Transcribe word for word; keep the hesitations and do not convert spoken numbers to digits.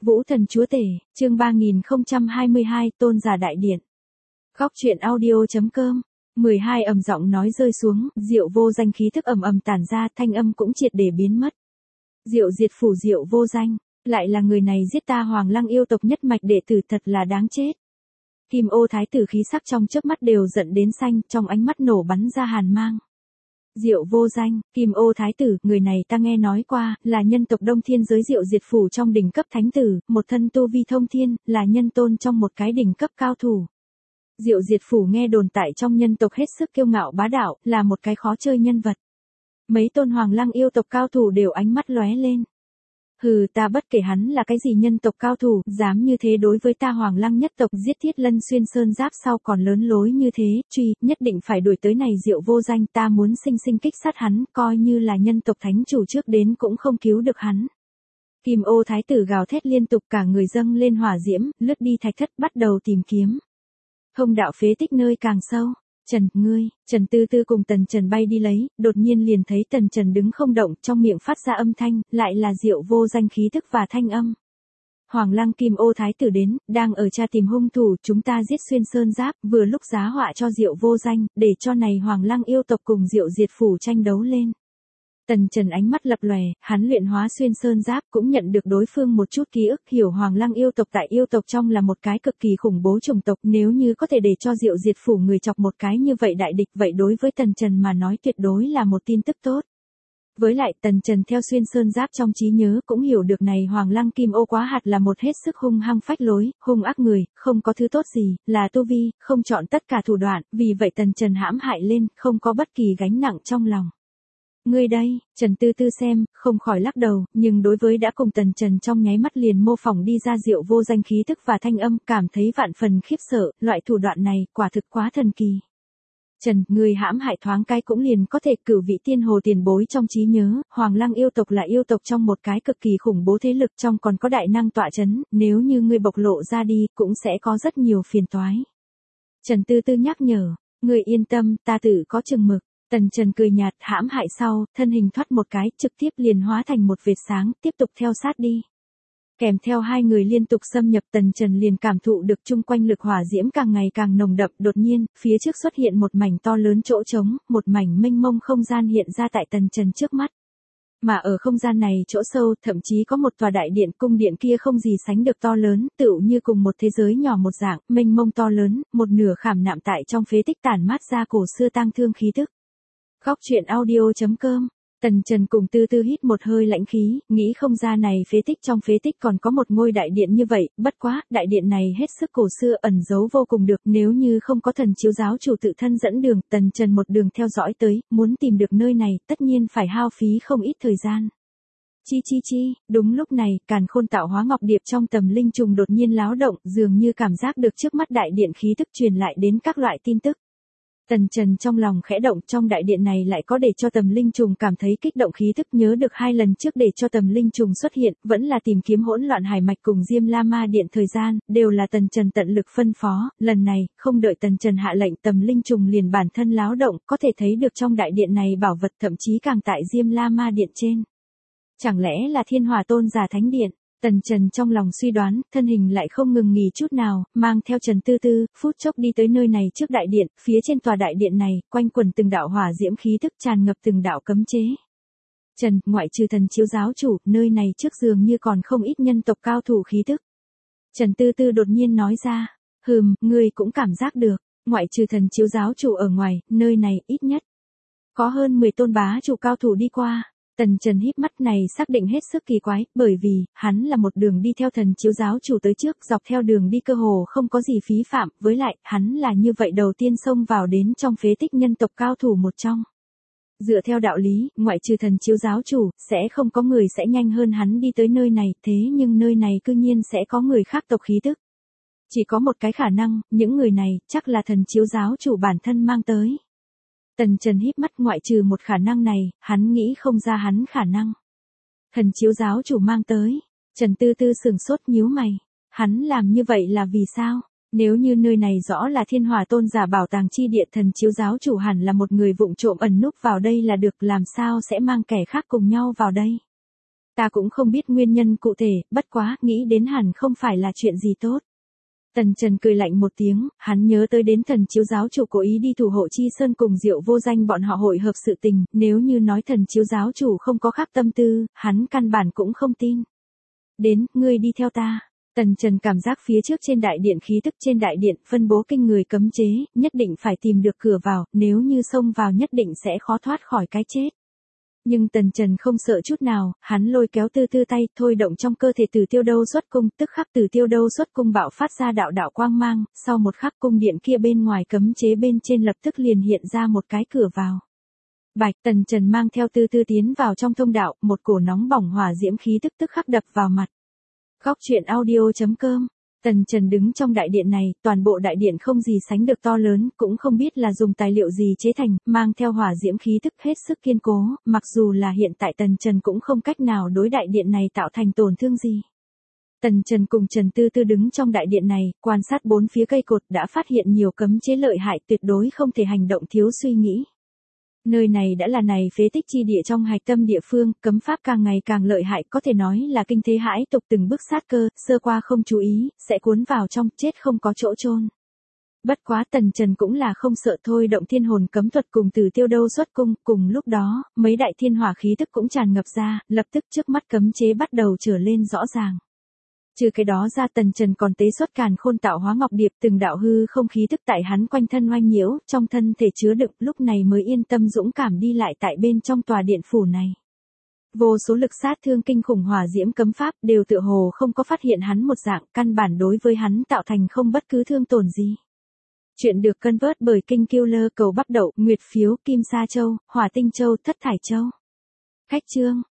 Vũ Thần Chúa Tể, chương ba nghìn không trăm hai mươi hai, Tôn giả đại điện. Góc truyện audio chấm com. mười hai ầm giọng nói rơi xuống, Diệu Vô Danh khí thức ầm ầm tản ra, thanh âm cũng triệt để biến mất. Diệu diệt phủ Diệu Vô Danh, lại là người này giết ta Hoàng Lăng yêu tộc nhất mạch đệ tử, thật là đáng chết. Kim Ô thái tử khí sắc trong chớp mắt đều giận đến xanh, trong ánh mắt nổ bắn ra hàn mang. Diệu Vô Danh, Kim Ô thái tử, người này ta nghe nói qua, là nhân tộc Đông Thiên giới Diệu diệt phủ trong đỉnh cấp thánh tử, một thân tu vi thông thiên, là nhân tôn trong một cái đỉnh cấp cao thủ. Diệu diệt phủ nghe đồn tại trong nhân tộc hết sức kiêu ngạo bá đạo, là một cái khó chơi nhân vật. Mấy tôn Hoàng Lăng yêu tộc cao thủ đều ánh mắt lóe lên. Hừ, ta bất kể hắn là cái gì nhân tộc cao thủ, dám như thế đối với ta Hoàng Lăng nhất tộc, giết Thiết Lân xuyên sơn giáp sau còn lớn lối như thế, truy, nhất định phải đuổi tới này Diệu Vô Danh, ta muốn sinh sinh kích sát hắn, coi như là nhân tộc thánh chủ trước đến cũng không cứu được hắn. Kim Ô thái tử gào thét liên tục, cả người dâng lên hỏa diễm, lướt đi thạch thất bắt đầu tìm kiếm. Thông đạo phế tích nơi càng sâu. Trần, ngươi, Trần Tư Tư cùng Tần Trần bay đi lấy, đột nhiên liền thấy Tần Trần đứng không động, trong miệng phát ra âm thanh, lại là Diệu Vô Danh khí thức và thanh âm. Hoàng Lăng Kim Ô thái tử đến, đang ở tra tìm hung thủ, chúng ta giết xuyên sơn giáp, vừa lúc giá họa cho Diệu Vô Danh, để cho này Hoàng Lăng yêu tộc cùng Diệu diệt phủ tranh đấu lên. Tần Trần ánh mắt lập lòe, hắn luyện hóa xuyên sơn giáp cũng nhận được đối phương một chút ký ức, hiểu Hoàng Lăng yêu tộc tại yêu tộc trong là một cái cực kỳ khủng bố chủng tộc, nếu như có thể để cho Diệu diệt phủ người chọc một cái như vậy đại địch, vậy đối với Tần Trần mà nói tuyệt đối là một tin tức tốt. Với lại Tần Trần theo xuyên sơn giáp trong trí nhớ cũng hiểu được này Hoàng Lăng Kim Ô quá hạt là một hết sức hung hăng phách lối, hung ác người, không có thứ tốt gì, là tu vi, không chọn tất cả thủ đoạn, vì vậy Tần Trần hãm hại lên, không có bất kỳ gánh nặng trong lòng. Ngươi đây, Trần Tư Tư xem, không khỏi lắc đầu, nhưng đối với đã cùng Tần Trần trong nháy mắt liền mô phỏng đi ra Diệu Vô Danh khí thức và thanh âm, cảm thấy vạn phần khiếp sợ, loại thủ đoạn này, quả thực quá thần kỳ. Trần, ngươi hãm hại thoáng cái cũng liền có thể cửu vị tiên hồ tiền bối trong trí nhớ, Hoàng Lăng yêu tộc là yêu tộc trong một cái cực kỳ khủng bố thế lực, trong còn có đại năng tọa chấn, nếu như ngươi bộc lộ ra đi, cũng sẽ có rất nhiều phiền toái. Trần Tư Tư nhắc nhở, ngươi yên tâm, ta tự có chừng mực. Tần Trần cười nhạt, hãm hại sau, thân hình thoát một cái, trực tiếp liền hóa thành một vệt sáng, tiếp tục theo sát đi. Kèm theo hai người liên tục xâm nhập, Tần Trần liền cảm thụ được chung quanh lực hỏa diễm càng ngày càng nồng đậm, đột nhiên, phía trước xuất hiện một mảnh to lớn chỗ trống, một mảnh mênh mông không gian hiện ra tại Tần Trần trước mắt. Mà ở không gian này chỗ sâu, thậm chí có một tòa đại điện, cung điện kia không gì sánh được to lớn, tựu như cùng một thế giới nhỏ một dạng, mênh mông to lớn, một nửa khảm nạm tại trong phế tích tản mát ra cổ xưa tang thương khí tức. Góc truyện audio chấm com. Tần Trần cùng Tư Tư hít một hơi lãnh khí, nghĩ không ra này phế tích trong phế tích còn có một ngôi đại điện như vậy, bất quá, đại điện này hết sức cổ xưa ẩn giấu vô cùng được, nếu như không có thần chiếu giáo chủ tự thân dẫn đường, Tần Trần một đường theo dõi tới, muốn tìm được nơi này, tất nhiên phải hao phí không ít thời gian. Chi chi chi, đúng lúc này, càn khôn tạo hóa ngọc điệp trong tầm linh trùng đột nhiên láo động, dường như cảm giác được trước mắt đại điện khí tức truyền lại đến các loại tin tức. Tần Trần trong lòng khẽ động, trong đại điện này lại có để cho tầm linh trùng cảm thấy kích động khí thức, nhớ được hai lần trước để cho tầm linh trùng xuất hiện, vẫn là tìm kiếm hỗn loạn hải mạch cùng Diêm La Ma điện thời gian, đều là Tần Trần tận lực phân phó, lần này, không đợi Tần Trần hạ lệnh, tầm linh trùng liền bản thân láo động, có thể thấy được trong đại điện này bảo vật thậm chí càng tại Diêm La Ma điện trên. Chẳng lẽ là Thiên Hỏa Tôn giả thánh điện? Tần Trần trong lòng suy đoán, thân hình lại không ngừng nghỉ chút nào, mang theo Trần Tư Tư, phút chốc đi tới nơi này trước đại điện, phía trên tòa đại điện này, quanh quẩn từng đạo hỏa diễm khí thức tràn ngập từng đạo cấm chế. Trần, ngoại trừ thần chiếu giáo chủ, nơi này trước dường như còn không ít nhân tộc cao thủ khí thức. Trần Tư Tư đột nhiên nói ra, hừm, ngươi cũng cảm giác được, ngoại trừ thần chiếu giáo chủ ở ngoài, nơi này ít nhất có hơn mười tôn bá chủ cao thủ đi qua. Tần Trần híp mắt này xác định hết sức kỳ quái, bởi vì, hắn là một đường đi theo thần chiếu giáo chủ tới trước, dọc theo đường đi cơ hồ không có gì phí phạm, với lại, hắn là như vậy đầu tiên xông vào đến trong phế tích nhân tộc cao thủ một trong. Dựa theo đạo lý, ngoại trừ thần chiếu giáo chủ, sẽ không có người sẽ nhanh hơn hắn đi tới nơi này, thế nhưng nơi này cư nhiên sẽ có người khác tộc khí tức. Chỉ có một cái khả năng, những người này, chắc là thần chiếu giáo chủ bản thân mang tới. Tần Trần híp mắt, ngoại trừ một khả năng này, hắn nghĩ không ra hắn khả năng. Thần chiếu giáo chủ mang tới. Trần Tư Tư sừng sốt nhíu mày. Hắn làm như vậy là vì sao? Nếu như nơi này rõ là Thiên Hỏa Tôn giả bảo tàng chi địa, thần chiếu giáo chủ hẳn là một người vụng trộm ẩn núp vào đây là được, làm sao sẽ mang kẻ khác cùng nhau vào đây? Ta cũng không biết nguyên nhân cụ thể, bất quá, nghĩ đến hẳn không phải là chuyện gì tốt. Tần Trần cười lạnh một tiếng, hắn nhớ tới đến thần chiếu giáo chủ cố ý đi thủ hộ Chi Sơn cùng Diệu Vô Danh bọn họ hội hợp sự tình, nếu như nói thần chiếu giáo chủ không có khác tâm tư, hắn căn bản cũng không tin. Đến, ngươi đi theo ta. Tần Trần cảm giác phía trước trên đại điện khí tức trên đại điện phân bố kinh người cấm chế, nhất định phải tìm được cửa vào, nếu như xông vào nhất định sẽ khó thoát khỏi cái chết. Nhưng Tần Trần không sợ chút nào, hắn lôi kéo Tư Tư tay, thôi động trong cơ thể Tử Tiêu Đâu xuất cung, tức khắc Tử Tiêu Đâu xuất cung bạo phát ra đạo đạo quang mang, sau một khắc cung điện kia bên ngoài cấm chế bên trên lập tức liền hiện ra một cái cửa vào. Bạch, Tần Trần mang theo Tư Tư tiến vào trong thông đạo, một cổ nóng bỏng hỏa diễm khí tức tức khắc đập vào mặt. Góc truyện audio chấm com. Tần Trần đứng trong đại điện này, toàn bộ đại điện không gì sánh được to lớn, cũng không biết là dùng tài liệu gì chế thành, mang theo hỏa diễm khí tức hết sức kiên cố, mặc dù là hiện tại Tần Trần cũng không cách nào đối đại điện này tạo thành tổn thương gì. Tần Trần cùng Trần Tư Tư đứng trong đại điện này, quan sát bốn phía cây cột đã phát hiện nhiều cấm chế lợi hại tuyệt đối không thể hành động thiếu suy nghĩ. Nơi này đã là này phế tích chi địa trong hạch tâm địa phương, cấm pháp càng ngày càng lợi hại, có thể nói là kinh thế hãi tục, từng bước sát cơ, sơ qua không chú ý, sẽ cuốn vào trong, chết không có chỗ chôn. Bất quá Tần Trần cũng là không sợ, thôi động thiên hồn cấm thuật cùng Tử Tiêu Đâu xuất cung, cùng lúc đó, mấy đại thiên hỏa khí tức cũng tràn ngập ra, lập tức trước mắt cấm chế bắt đầu trở lên rõ ràng. Trừ cái đó ra Tần Trần còn tế xuất càn khôn tạo hóa ngọc điệp, từng đạo hư không khí tức tại hắn quanh thân oanh nhiễu, trong thân thể chứa đựng, lúc này mới yên tâm dũng cảm đi lại tại bên trong tòa điện phủ này. Vô số lực sát thương kinh khủng hỏa diễm cấm pháp đều tựa hồ không có phát hiện hắn một dạng, căn bản đối với hắn tạo thành không bất cứ thương tổn gì. Chuyện được cân vớt bởi Kinh Killer, cầu bắp đậu, nguyệt phiếu, kim sa châu, hỏa tinh châu, thất thải châu. Khách chương